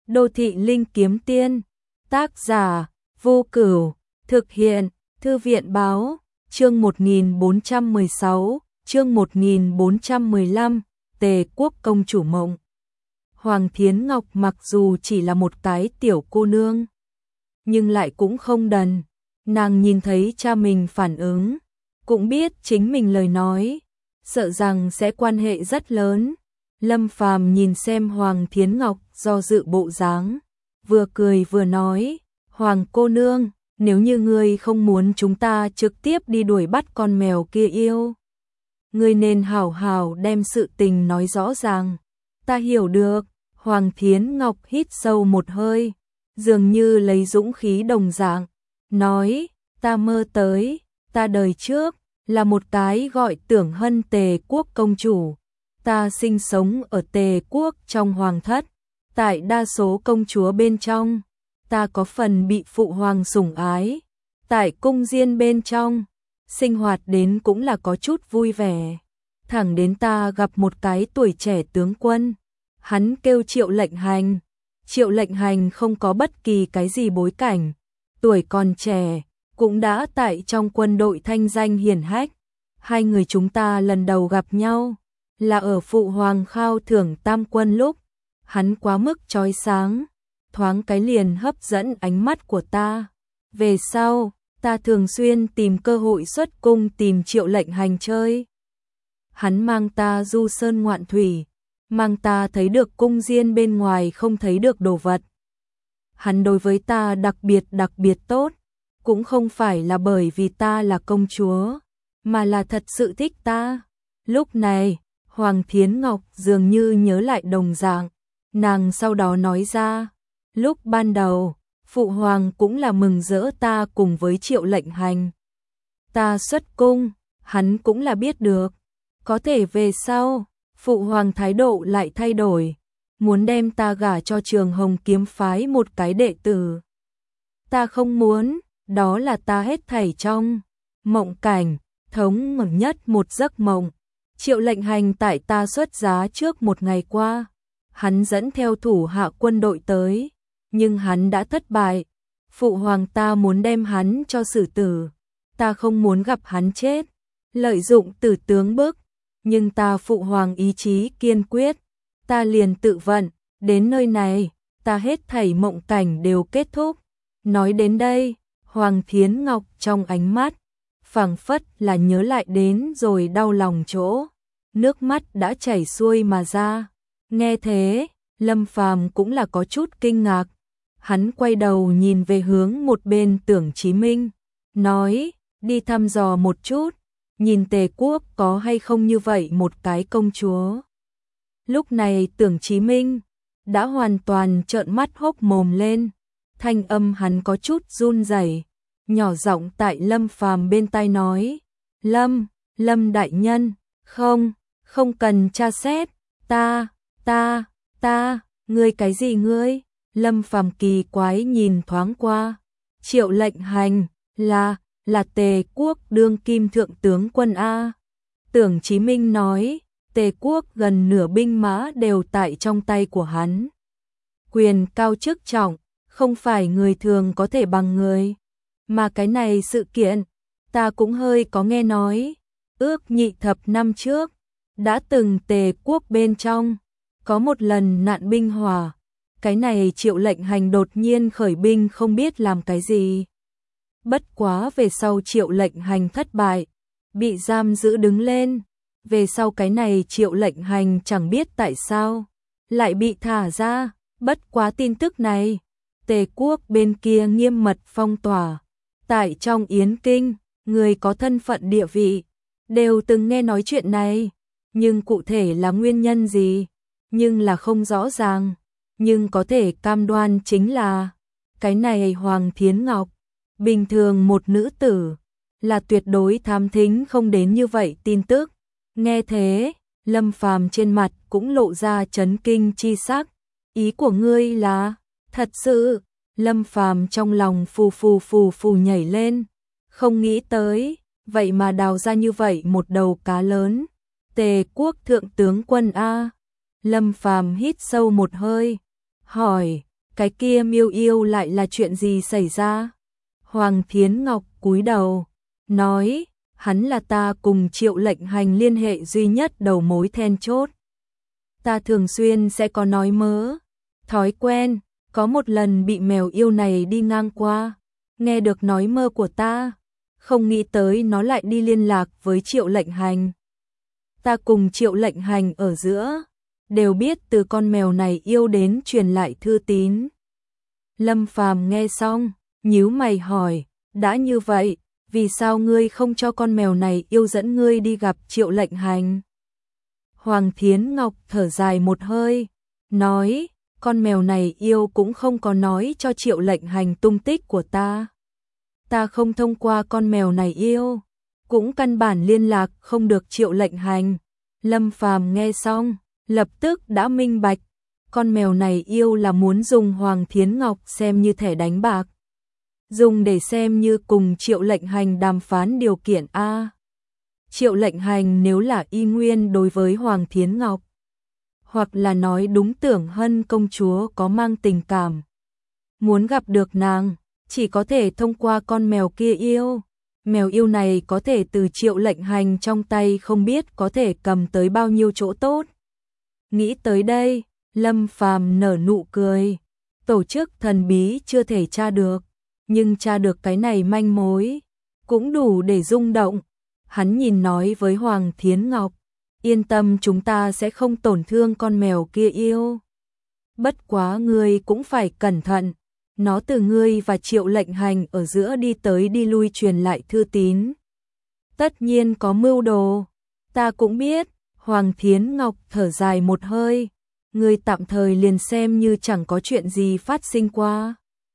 Đô thị linh kiếm tiên, tác giả Vô Cửu, thực hiện Thư viện báo, chương 1416, chương 1415, Tề Quốc công chủ mộng. Hoàng Thiến Ngọc mặc dù chỉ là một cái tiểu cô nương, nhưng lại cũng không đần. Nàng nhìn thấy cha mình phản ứng, cũng biết chính mình lời nói, sợ rằng sẽ quan hệ rất lớn. Lâm Phàm nhìn xem Hoàng Thiến Ngọc do dự bộ dáng, vừa cười vừa nói, Hoàng cô nương, nếu như ngươi không muốn chúng ta trực tiếp đi đuổi bắt con mèo kia yêu, ngươi nên hảo hảo đem sự tình nói rõ ràng. Ta hiểu được. Hoàng Thiến Ngọc hít sâu một hơi, dường như lấy dũng khí đồng dạng, nói, ta mơ tới, ta đời trước, là một cái gọi Tưởng Hân Tề Quốc công chủ. Ta sinh sống ở Tề Quốc trong hoàng thất, tại đa số công chúa bên trong, ta có phần bị phụ hoàng sủng ái, tại cung diên bên trong, sinh hoạt đến cũng là có chút vui vẻ. Thẳng đến ta gặp một cái tuổi trẻ tướng quân, hắn kêu Triệu Lệnh Hành. Triệu Lệnh Hành không có bất kỳ cái gì bối cảnh, tuổi còn trẻ, cũng đã tại trong quân đội thanh danh hiển hách. Hai người chúng ta lần đầu gặp nhau là ở phụ hoàng khao thưởng tam quân lúc, hắn quá mức chói sáng, thoáng cái liền hấp dẫn ánh mắt của ta. Về sau, ta thường xuyên tìm cơ hội xuất cung tìm Triệu Lệnh Hành chơi. Hắn mang ta du sơn ngoạn thủy, mang ta thấy được cung diên bên ngoài không thấy được đồ vật. Hắn đối với ta đặc biệt tốt, cũng không phải là bởi vì ta là công chúa, mà là thật sự thích ta. Lúc này, Hoàng Thiến Ngọc dường như nhớ lại đồng dạng, nàng sau đó nói ra, lúc ban đầu, phụ hoàng cũng là mừng rỡ ta cùng với Triệu Lệnh Hành. Ta xuất cung, hắn cũng là biết được, có thể về sau, phụ hoàng thái độ lại thay đổi, muốn đem ta gả cho Trường Hồng kiếm phái một cái đệ tử. Ta không muốn, đó là ta hết thảy trong mộng cảnh, thống mừng nhất một giấc mộng. Triệu Lệnh Hành tại ta xuất giá trước một ngày qua, hắn dẫn theo thủ hạ quân đội tới, nhưng hắn đã thất bại. Phụ hoàng ta muốn đem hắn cho xử tử, ta không muốn gặp hắn chết, lợi dụng tử tướng bức, nhưng ta phụ hoàng ý chí kiên quyết, ta liền tự vận, đến nơi này, ta hết thảy mộng cảnh đều kết thúc. Nói đến đây, Hoàng Thiến Ngọc trong ánh mắt, phảng phất là nhớ lại đến rồi đau lòng chỗ, nước mắt đã chảy xuôi mà ra. Nghe thế, Lâm Phàm cũng là có chút kinh ngạc, hắn quay đầu nhìn về hướng một bên Tưởng Chí Minh, nói, đi thăm dò một chút, nhìn Tề Quốc có hay không như vậy một cái công chúa. Lúc này Tưởng Chí Minh đã hoàn toàn trợn mắt hốc mồm lên, thanh âm hắn có chút run rẩy, nhỏ giọng tại Lâm Phàm bên tai nói, Lâm đại nhân, không cần tra xét, ngươi cái gì ngươi? Lâm Phàm kỳ quái nhìn thoáng qua, Triệu Lệnh Hành, là Tề Quốc đương kim thượng tướng quân A. Tưởng Chí Minh nói, Tề Quốc gần nửa binh mã đều tại trong tay của hắn. Quyền cao chức trọng, không phải người thường có thể bằng người. Mà cái này sự kiện, ta cũng hơi có nghe nói, ước nhị thập năm trước, đã từng Tề Quốc bên trong, có một lần nạn binh hỏa, cái này Triệu Lệnh Hành đột nhiên khởi binh không biết làm cái gì. Bất quá về sau Triệu Lệnh Hành thất bại, bị giam giữ đứng lên, về sau cái này Triệu Lệnh Hành chẳng biết tại sao, lại bị thả ra, bất quá tin tức này, Tề Quốc bên kia nghiêm mật phong tỏa, tại trong Yến Kinh, người có thân phận địa vị, đều từng nghe nói chuyện này, nhưng cụ thể là nguyên nhân gì, nhưng là không rõ ràng, nhưng có thể cam đoan chính là, cái này Hoàng Thiến Ngọc, bình thường một nữ tử, là tuyệt đối tham thính không đến như vậy tin tức. Nghe thế, Lâm Phàm trên mặt cũng lộ ra chấn kinh chi sắc, ý của ngươi là, thật sự, Lâm Phàm trong lòng phù nhảy lên, không nghĩ tới, vậy mà đào ra như vậy một đầu cá lớn, Tề Quốc thượng tướng quân A. Lâm Phàm hít sâu một hơi, hỏi, cái kia Miêu Yêu lại là chuyện gì xảy ra? Hoàng Thiến Ngọc cúi đầu, nói, hắn là ta cùng Triệu Lệnh Hành liên hệ duy nhất đầu mối then chốt. Ta thường xuyên sẽ có nói mớ, thói quen, có một lần bị mèo yêu này đi ngang qua, nghe được nói mơ của ta, không nghĩ tới nó lại đi liên lạc với Triệu Lệnh Hành. Ta cùng Triệu Lệnh Hành ở giữa, đều biết từ con mèo này yêu đến truyền lại thư tín. Lâm Phàm nghe xong, nhíu mày hỏi, đã như vậy, vì sao ngươi không cho con mèo này yêu dẫn ngươi đi gặp Triệu Lệnh Hành? Hoàng Thiến Ngọc thở dài một hơi, nói, con mèo này yêu cũng không có nói cho Triệu Lệnh Hành tung tích của ta. Ta không thông qua con mèo này yêu, cũng căn bản liên lạc không được Triệu Lệnh Hành. Lâm Phàm nghe xong, lập tức đã minh bạch, con mèo này yêu là muốn dùng Hoàng Thiến Ngọc xem như thẻ đánh bạc. Dùng để xem như cùng Triệu Lệnh Hành đàm phán điều kiện A. Triệu Lệnh Hành nếu là y nguyên đối với Hoàng Thiến Ngọc, hoặc là nói đúng Tưởng Hân công chúa có mang tình cảm, muốn gặp được nàng, chỉ có thể thông qua con mèo kia yêu. Mèo yêu này có thể từ Triệu Lệnh Hành trong tay không biết có thể cầm tới bao nhiêu chỗ tốt. Nghĩ tới đây, Lâm Phàm nở nụ cười. Tổ chức thần bí chưa thể tra được, nhưng tra được cái này manh mối, cũng đủ để rung động. Hắn nhìn nói với Hoàng Thiến Ngọc, yên tâm, chúng ta sẽ không tổn thương con mèo kia yêu. Bất quá ngươi cũng phải cẩn thận, nó từ ngươi và Triệu Lệnh Hành ở giữa đi tới đi lui truyền lại thư tín. Tất nhiên có mưu đồ, ta cũng biết. Hoàng Thiến Ngọc thở dài một hơi, ngươi tạm thời liền xem như chẳng có chuyện gì phát sinh qua.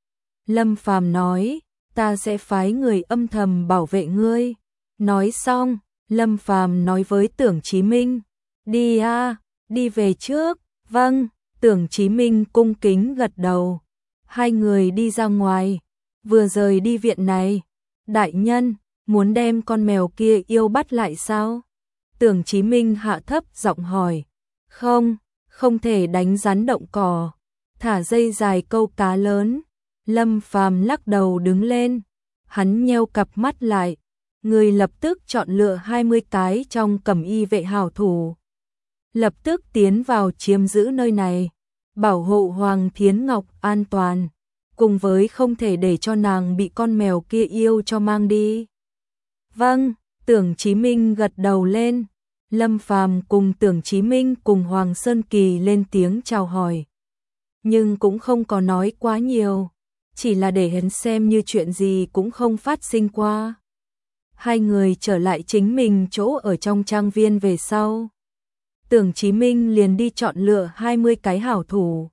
Lâm Phàm nói, ta sẽ phái người âm thầm bảo vệ ngươi. Nói xong, Lâm Phàm nói với Tưởng Chí Minh, đi a, đi về trước. Vâng. Tưởng Chí Minh cung kính gật đầu. Hai người đi ra ngoài, vừa rời đi viện này. Đại nhân, muốn đem con mèo kia yêu bắt lại sao? Tưởng Chí Minh hạ thấp giọng hỏi. Không, không thể đánh rắn động cỏ, thả dây dài câu cá lớn. Lâm Phàm lắc đầu đứng lên, hắn nheo cặp mắt lại, người lập tức chọn lựa 20 cái trong cẩm y vệ hảo thủ, lập tức tiến vào chiếm giữ nơi này, bảo hộ Hoàng Thiến Ngọc an toàn, cùng với không thể để cho nàng bị con mèo kia yêu cho mang đi. Vâng. Tưởng Chí Minh gật đầu lên. Lâm Phàm cùng Tưởng Chí Minh cùng Hoàng Sơn Kỳ lên tiếng chào hỏi, nhưng cũng không có nói quá nhiều, chỉ là để hắn xem như chuyện gì cũng không phát sinh qua. Hai người trở lại chính mình chỗ ở trong trang viên về sau, Tưởng Chí Minh liền đi chọn lựa 20 cái hảo thủ,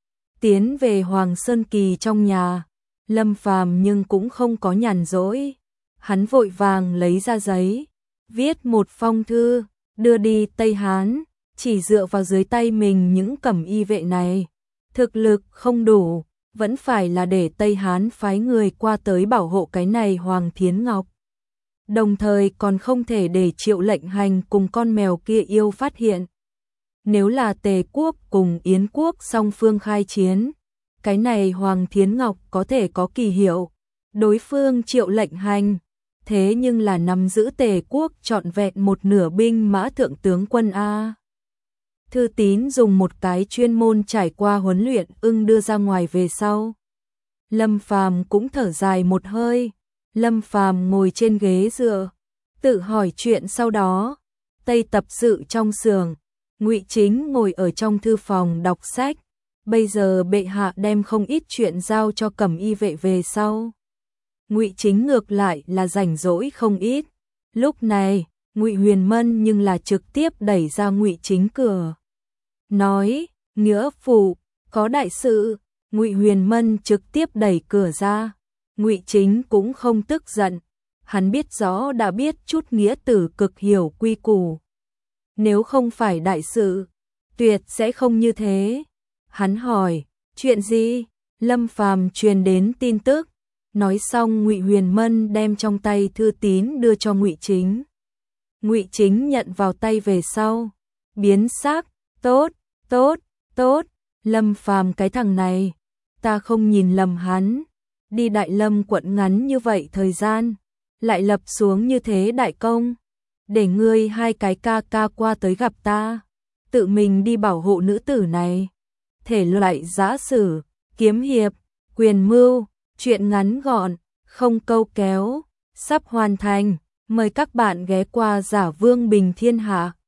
tiến về Hoàng Sơn Kỳ trong nhà. Lâm Phàm nhưng cũng không có nhàn rỗi, hắn vội vàng lấy ra giấy, viết một phong thư, đưa đi Tây Hán. Chỉ dựa vào dưới tay mình những cẩm y vệ này, thực lực không đủ, vẫn phải là để Tây Hán phái người qua tới bảo hộ cái này Hoàng Thiến Ngọc. Đồng thời còn không thể để Triệu Lệnh Hành cùng con mèo kia yêu phát hiện. Nếu là Tề quốc cùng Yến quốc song phương khai chiến, cái này Hoàng Thiến Ngọc có thể có kỳ hiệu. Đối phương Triệu Lệnh Hành, thế nhưng là nắm giữ Tề quốc trọn vẹn một nửa binh mã thượng tướng quân A. Thư tín dùng một cái chuyên môn trải qua huấn luyện đưa ra ngoài về sau. Lâm Phàm cũng thở dài một hơi. Lâm Phàm ngồi trên ghế dựa, tự hỏi chuyện sau đó. Tây tập sự trong xưởng, Ngụy Chính ngồi ở trong thư phòng đọc sách. Bây giờ bệ hạ đem không ít chuyện giao cho cẩm y vệ về sau. Ngụy Chính ngược lại là rảnh rỗi không ít. Lúc này, Ngụy Huyền Mân nhưng là trực tiếp đẩy ra Ngụy Chính cửa. Nói, nghĩa phụ, có đại sự. Ngụy Huyền Mân trực tiếp đẩy cửa ra. Ngụy Chính cũng không tức giận. Hắn biết rõ đã biết chút nghĩa tử cực hiểu quy củ. Nếu không phải đại sự, tuyệt sẽ không như thế. Hắn hỏi, chuyện gì? Lâm Phàm truyền đến tin tức. Nói xong Ngụy Huyền Mân đem trong tay thư tín đưa cho Ngụy Chính. Ngụy Chính nhận vào tay về sau, biến sắc, tốt, tốt, tốt, Lâm Phàm cái thằng này, ta không nhìn lầm hắn. Đi Đại Lâm quận ngắn như vậy thời gian, lại lập xuống như thế đại công, để ngươi hai cái ca ca qua tới gặp ta, tự mình đi bảo hộ nữ tử này. Thể loại giã sử, kiếm hiệp, quyền mưu, truyện ngắn gọn, không câu kéo, sắp hoàn thành. Mời các bạn ghé qua Giả Vương Bình Thiên Hạ.